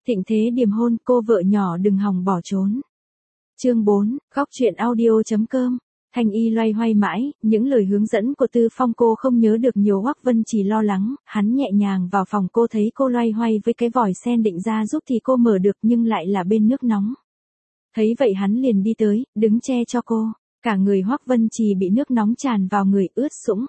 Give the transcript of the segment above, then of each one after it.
Thịnh thế điềm hôn, cô vợ nhỏ đừng hòng bỏ trốn. Chương 4, góc truyện audio.com. Thanh Y loay hoay mãi, những lời hướng dẫn của Tư Phong cô không nhớ được nhiều. Hoắc Vân Trì lo lắng, hắn nhẹ nhàng vào phòng cô thấy cô loay hoay với cái vòi sen định ra giúp thì cô mở được nhưng lại là bên nước nóng. Thấy vậy hắn liền đi tới, đứng che cho cô, cả người Hoắc Vân Trì bị nước nóng tràn vào người ướt sũng.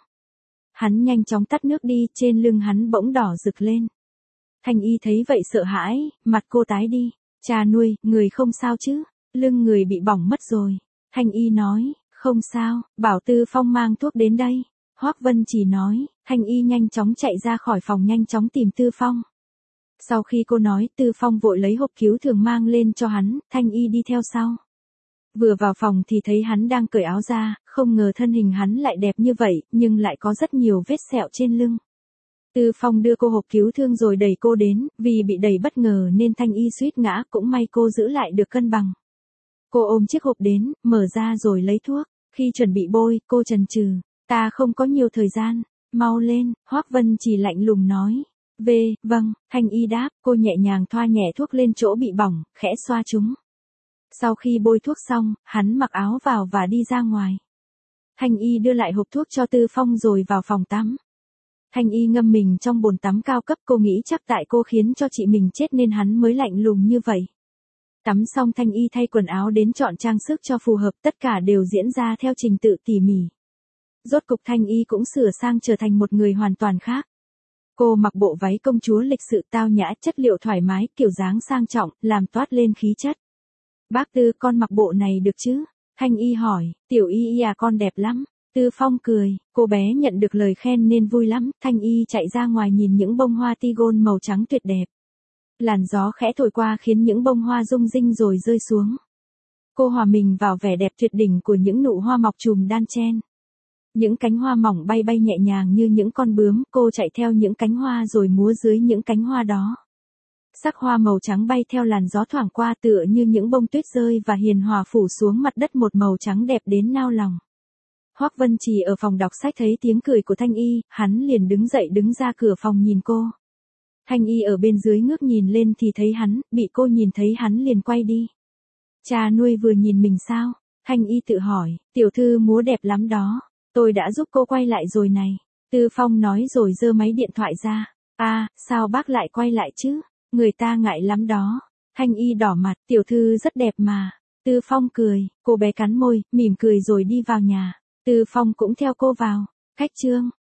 Hắn nhanh chóng tắt nước đi, trên lưng hắn bỗng đỏ rực lên. Thanh Y thấy vậy sợ hãi, mặt cô tái đi, cha nuôi, người không sao chứ, lưng người bị bỏng mất rồi. Thanh Y nói, không sao, bảo Tư Phong mang thuốc đến đây. Hoắc Vân Trì nói, Thanh Y nhanh chóng chạy ra khỏi phòng nhanh chóng tìm Tư Phong. Sau khi cô nói, Tư Phong vội lấy hộp cứu thương mang lên cho hắn, Thanh Y đi theo sau. Vừa vào phòng thì thấy hắn đang cởi áo ra, không ngờ thân hình hắn lại đẹp như vậy, nhưng lại có rất nhiều vết sẹo trên lưng. Tư Phong đưa cô hộp cứu thương rồi đẩy cô đến, vì bị đẩy bất ngờ nên Thanh Y suýt ngã, cũng may cô giữ lại được cân bằng. Cô ôm chiếc hộp đến, mở ra rồi lấy thuốc, khi chuẩn bị bôi, cô chần chừ, ta không có nhiều thời gian, mau lên, Hoắc Vân Trì lạnh lùng nói. Vâng, Thanh Y đáp, cô nhẹ nhàng thoa nhẹ thuốc lên chỗ bị bỏng, khẽ xoa chúng. Sau khi bôi thuốc xong, hắn mặc áo vào và đi ra ngoài. Thanh Y đưa lại hộp thuốc cho Tư Phong rồi vào phòng tắm. Thanh Y ngâm mình trong bồn tắm cao cấp, cô nghĩ chắc tại cô khiến cho chị mình chết nên hắn mới lạnh lùng như vậy. Tắm xong Thanh Y thay quần áo đến chọn trang sức cho phù hợp, tất cả đều diễn ra theo trình tự tỉ mỉ. Rốt cục Thanh Y cũng sửa sang trở thành một người hoàn toàn khác. Cô mặc bộ váy công chúa lịch sự tao nhã, chất liệu thoải mái, kiểu dáng sang trọng, làm toát lên khí chất. Bác Tư, con mặc bộ này được chứ? Thanh Y hỏi, Tiểu Y à, con đẹp lắm. Tư Phong cười, cô bé nhận được lời khen nên vui lắm. Thanh Y chạy ra ngoài nhìn những bông hoa tigon màu trắng tuyệt đẹp. Làn gió khẽ thổi qua khiến những bông hoa rung rinh rồi rơi xuống. Cô hòa mình vào vẻ đẹp tuyệt đỉnh của những nụ hoa mọc chùm đan chen. Những cánh hoa mỏng bay bay nhẹ nhàng như những con bướm, cô chạy theo những cánh hoa rồi múa dưới những cánh hoa đó. Sắc hoa màu trắng bay theo làn gió thoảng qua tựa như những bông tuyết rơi và hiền hòa phủ xuống mặt đất một màu trắng đẹp đến nao lòng. Hoắc Vân Trì ở phòng đọc sách thấy tiếng cười của Thanh Y, hắn liền đứng dậy đứng ra cửa phòng nhìn cô. Thanh Y ở bên dưới ngước nhìn lên thì thấy hắn, bị cô nhìn thấy hắn liền quay đi. Cha nuôi vừa nhìn mình sao? Thanh Y tự hỏi, tiểu thư múa đẹp lắm đó, tôi đã giúp cô quay lại rồi này. Tư Phong nói rồi giơ máy điện thoại ra. Sao bác lại quay lại chứ? Người ta ngại lắm đó. Thanh Y đỏ mặt, tiểu thư rất đẹp mà. Tư Phong cười, cô bé cắn môi, mỉm cười rồi đi vào nhà. Tư Phong cũng theo cô vào. Khách trương,